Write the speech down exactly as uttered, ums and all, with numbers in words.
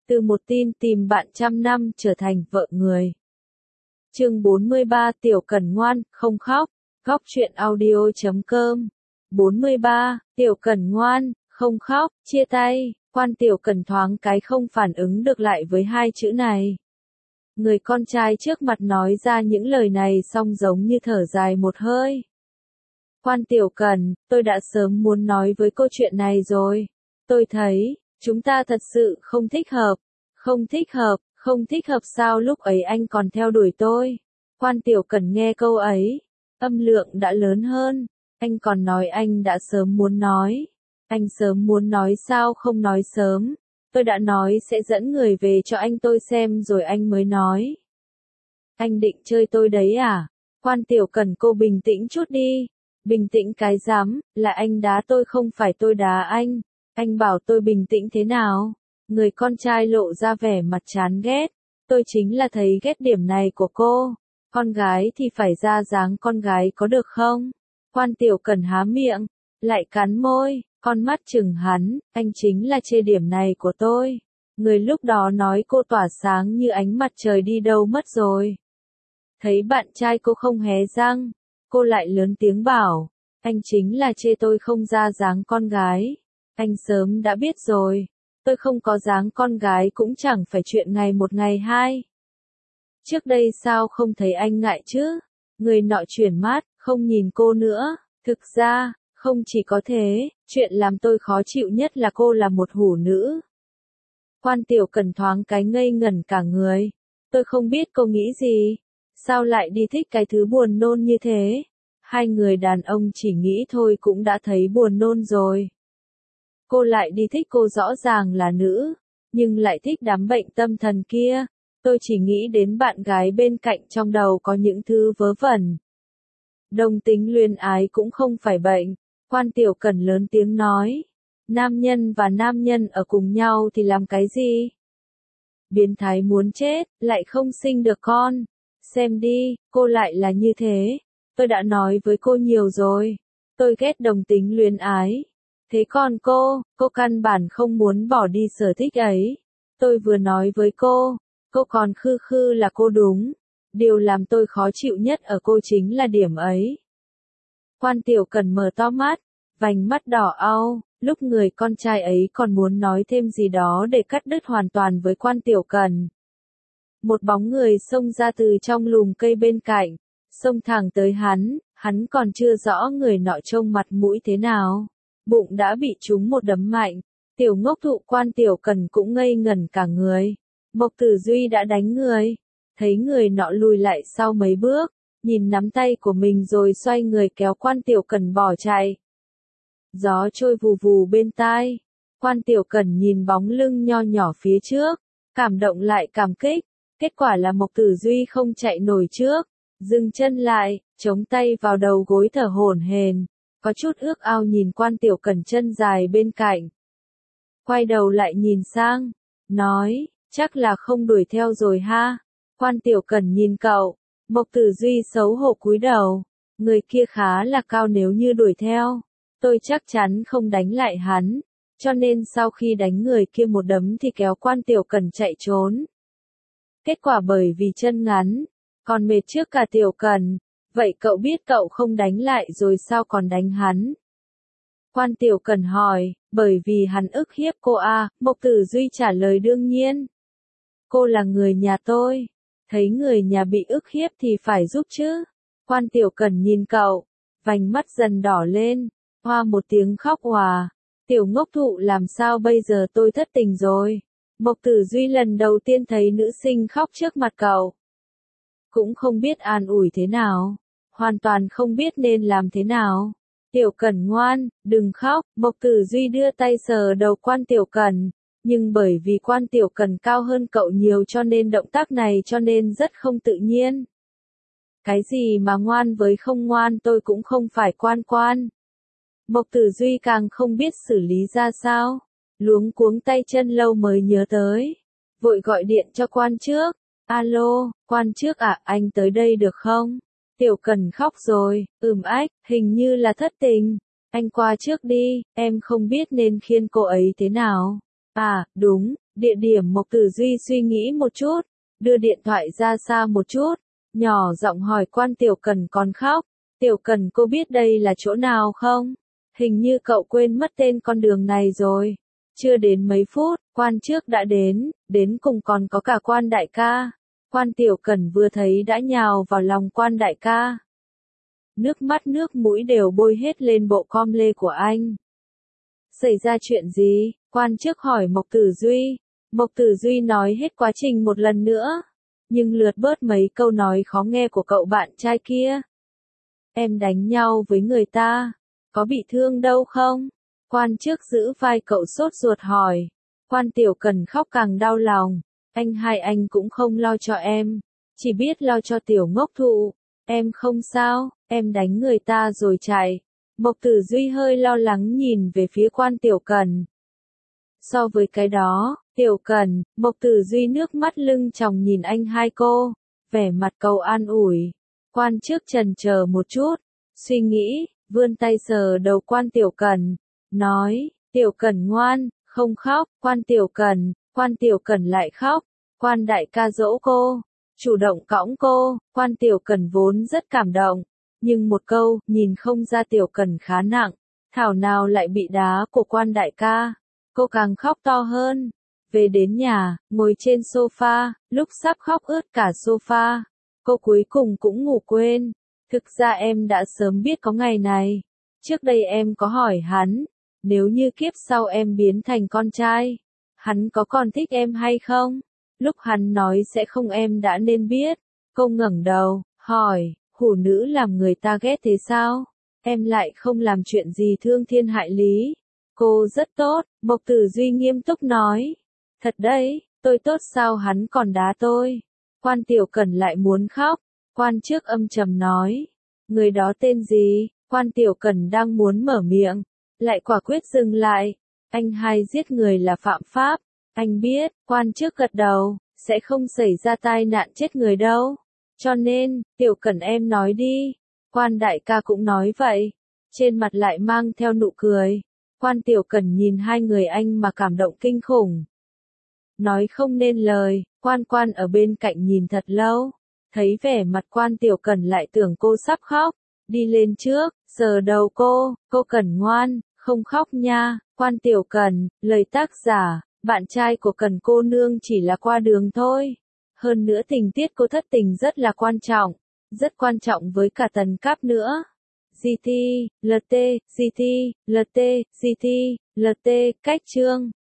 Từ một tin tìm bạn trăm năm trở thành vợ người. Chương bốn mươi ba Tiểu Cần ngoan, không khóc. Góc truyện audio chấm com. bốn mươi ba Tiểu Cần ngoan, không khóc, chia tay. Quan Tiểu Cần thoáng cái không phản ứng được lại với hai chữ này. Người con trai trước mặt nói ra những lời này xong giống như thở dài một hơi. Quan Tiểu Cần, tôi đã sớm muốn nói với cô chuyện này rồi. Tôi thấy, chúng ta thật sự không thích hợp. Không thích hợp, không thích hợp sao lúc ấy anh còn theo đuổi tôi. Quan Tiểu Cần nghe câu ấy, âm lượng đã lớn hơn. Anh còn nói anh đã sớm muốn nói. Anh sớm muốn nói sao không nói sớm. Tôi đã nói sẽ dẫn người về cho anh tôi xem rồi anh mới nói. Anh định chơi tôi đấy à? Quan Tiểu Cần cô bình tĩnh chút đi. Bình tĩnh cái rắm, là anh đá tôi không phải tôi đá anh. Anh bảo tôi bình tĩnh thế nào? Người con trai lộ ra vẻ mặt chán ghét. Tôi chính là thấy ghét điểm này của cô. Con gái thì phải ra dáng con gái có được không? Quan Tiểu Cần há miệng, lại cắn môi, con mắt chừng hắn, anh chính là chê điểm này của tôi. Người lúc đó nói cô tỏa sáng như ánh mặt trời đi đâu mất rồi. Thấy bạn trai cô không hé răng, cô lại lớn tiếng bảo, anh chính là chê tôi không ra dáng con gái. Anh sớm đã biết rồi. Tôi không có dáng con gái cũng chẳng phải chuyện ngày một ngày hai. Trước đây sao không thấy anh ngại chứ? Người nọ chuyển mắt, không nhìn cô nữa. Thực ra, không chỉ có thế, chuyện làm tôi khó chịu nhất là cô là một hủ nữ. Quan Tiểu Cần thoáng cái ngây ngẩn cả người. Tôi không biết cô nghĩ gì. Sao lại đi thích cái thứ buồn nôn như thế? Hai người đàn ông chỉ nghĩ thôi cũng đã thấy buồn nôn rồi. Cô lại đi thích cô rõ ràng là nữ, nhưng lại thích đám bệnh tâm thần kia. Tôi chỉ nghĩ đến bạn gái bên cạnh trong đầu có những thứ vớ vẩn. Đồng tính luyến ái cũng không phải bệnh. Quan Tiểu Cần lớn tiếng nói. Nam nhân và nam nhân ở cùng nhau thì làm cái gì? Biến thái muốn chết, lại không sinh được con. Xem đi, cô lại là như thế. Tôi đã nói với cô nhiều rồi. Tôi ghét đồng tính luyến ái. Thế còn cô, cô căn bản không muốn bỏ đi sở thích ấy. Tôi vừa nói với cô, cô còn khư khư là cô đúng. Điều làm tôi khó chịu nhất ở cô chính là điểm ấy. Quan Tiểu Cần mở to mắt, vành mắt đỏ au, lúc người con trai ấy còn muốn nói thêm gì đó để cắt đứt hoàn toàn với Quan Tiểu Cần. Một bóng người xông ra từ trong lùm cây bên cạnh, xông thẳng tới hắn, hắn còn chưa rõ người nọ trông mặt mũi thế nào. Bụng đã bị trúng một đấm mạnh, tiểu ngốc thụ Quan Tiểu Cần cũng ngây ngẩn cả người. Mộc Tử Duy đã đánh người, thấy người nọ lùi lại sau mấy bước, nhìn nắm tay của mình rồi xoay người kéo Quan Tiểu Cần bỏ chạy. Gió trôi vù vù bên tai, Quan Tiểu Cần nhìn bóng lưng nho nhỏ phía trước, cảm động lại cảm kích, kết quả là Mộc Tử Duy không chạy nổi trước, dừng chân lại, chống tay vào đầu gối thở hổn hển. Có chút ước ao nhìn Quan Tiểu Cần chân dài bên cạnh. Quay đầu lại nhìn sang, nói, chắc là không đuổi theo rồi ha. Quan Tiểu Cần nhìn cậu, Mộc Tử Duy xấu hổ cúi đầu, người kia khá là cao nếu như đuổi theo. Tôi chắc chắn không đánh lại hắn, cho nên sau khi đánh người kia một đấm thì kéo Quan Tiểu Cần chạy trốn. Kết quả bởi vì chân ngắn, còn mệt trước cả Tiểu Cần. Vậy cậu biết cậu không đánh lại rồi sao còn đánh hắn? Quan Tiểu Cần hỏi, bởi vì hắn ức hiếp cô à, Mộc Tử Duy trả lời đương nhiên. Cô là người nhà tôi, thấy người nhà bị ức hiếp thì phải giúp chứ. Quan Tiểu Cần nhìn cậu, vành mắt dần đỏ lên, hoa một tiếng khóc òa. Tiểu ngốc thụ làm sao bây giờ tôi thất tình rồi. Mộc Tử Duy lần đầu tiên thấy nữ sinh khóc trước mặt cậu. Cũng không biết an ủi thế nào. Hoàn toàn không biết nên làm thế nào. Tiểu Cần ngoan, đừng khóc. Mộc Tử Duy đưa tay sờ đầu Quan Tiểu Cần. Nhưng bởi vì Quan Tiểu Cần cao hơn cậu nhiều cho nên động tác này cho nên rất không tự nhiên. Cái gì mà ngoan với không ngoan tôi cũng không phải quan quan. Mộc Tử Duy càng không biết xử lý ra sao. Luống cuống tay chân lâu mới nhớ tới. Vội gọi điện cho Quan trước. Alo, Quan trước à, anh tới đây được không? Tiểu Cần khóc rồi, ừm ách, hình như là thất tình. Anh qua trước đi, em không biết nên khiêng cô ấy thế nào. À, đúng, Địa điểm Mộc Tử Duy suy nghĩ một chút, đưa điện thoại ra xa một chút, nhỏ giọng hỏi Quan Tiểu Cần còn khóc. Tiểu Cần cô biết đây là chỗ nào không? Hình như cậu quên mất tên con đường này rồi. Chưa đến mấy phút, Quan trước đã đến, đến cùng còn có cả Quan đại ca. Quan Tiểu Cần vừa thấy đã nhào vào lòng Quan đại ca. Nước mắt nước mũi đều bôi hết lên bộ com lê của anh. Xảy ra chuyện gì? Quan trước hỏi Mộc Tử Duy. Mộc Tử Duy nói hết quá trình một lần nữa, nhưng lượt bớt mấy câu nói khó nghe của cậu bạn trai kia. Em đánh nhau với người ta, có bị thương đâu không? Quan trước giữ vai cậu sốt ruột hỏi. Quan Tiểu Cần khóc càng đau lòng. Anh hai anh cũng không lo cho em, chỉ biết lo cho tiểu ngốc thụ. Em không sao, em đánh người ta rồi chạy. Mộc Tử Duy hơi lo lắng nhìn về phía Quan Tiểu Cần. So với cái đó, Tiểu Cần, Mộc Tử Duy nước mắt lưng tròng nhìn anh hai cô, vẻ mặt cầu an ủi. Quan trước chần chờ một chút, suy nghĩ, vươn tay sờ đầu Quan Tiểu Cần, nói, Tiểu Cần ngoan, không khóc. Quan Tiểu Cần, Quan Tiểu Cần lại khóc. Quan đại ca dỗ cô, chủ động cõng cô. Quan Tiểu Cần vốn rất cảm động, nhưng một câu, nhìn không ra Tiểu Cần khá nặng, thảo nào lại bị đá của Quan đại ca. Cô càng khóc to hơn. Về đến nhà, ngồi trên sofa, lúc sắp khóc ướt cả sofa, cô cuối cùng cũng ngủ quên. Thực ra em đã sớm biết có ngày này. Trước đây em có hỏi hắn, nếu như kiếp sau em biến thành con trai, hắn có còn thích em hay không? Lúc hắn nói sẽ không em đã nên biết. Cô ngẩng đầu, hỏi, hủ nữ làm người ta ghét thế sao? Em lại không làm chuyện gì thương thiên hại lý. Cô rất tốt, Mộc Tử Duy nghiêm túc nói. Thật đấy, tôi tốt sao hắn còn đá tôi? Quan Tiểu Cần lại muốn khóc. Quan trước âm trầm nói. Người đó tên gì? Quan Tiểu Cần đang muốn mở miệng, lại quả quyết dừng lại. Anh hai giết người là phạm pháp. Anh biết, Quan trước gật đầu, sẽ không xảy ra tai nạn chết người đâu. Cho nên, Tiểu Cần em nói đi. Quan đại ca cũng nói vậy. Trên mặt lại mang theo nụ cười. Quan Tiểu Cần nhìn hai người anh mà cảm động kinh khủng. Nói không nên lời, Quan Quan ở bên cạnh nhìn thật lâu. Thấy vẻ mặt Quan Tiểu Cần lại tưởng cô sắp khóc. Đi lên trước, sờ đầu cô, cô Cần ngoan, không khóc nha. Quan Tiểu Cần, lời tác giả, bạn trai của Cần cô nương chỉ là qua đường thôi. Hơn nữa tình tiết cô thất tình rất là quan trọng, rất quan trọng với cả Tần Cáp nữa. giê tê, lờ tê, giê tê, lờ tê, giê tê, lờ tê, cách chương.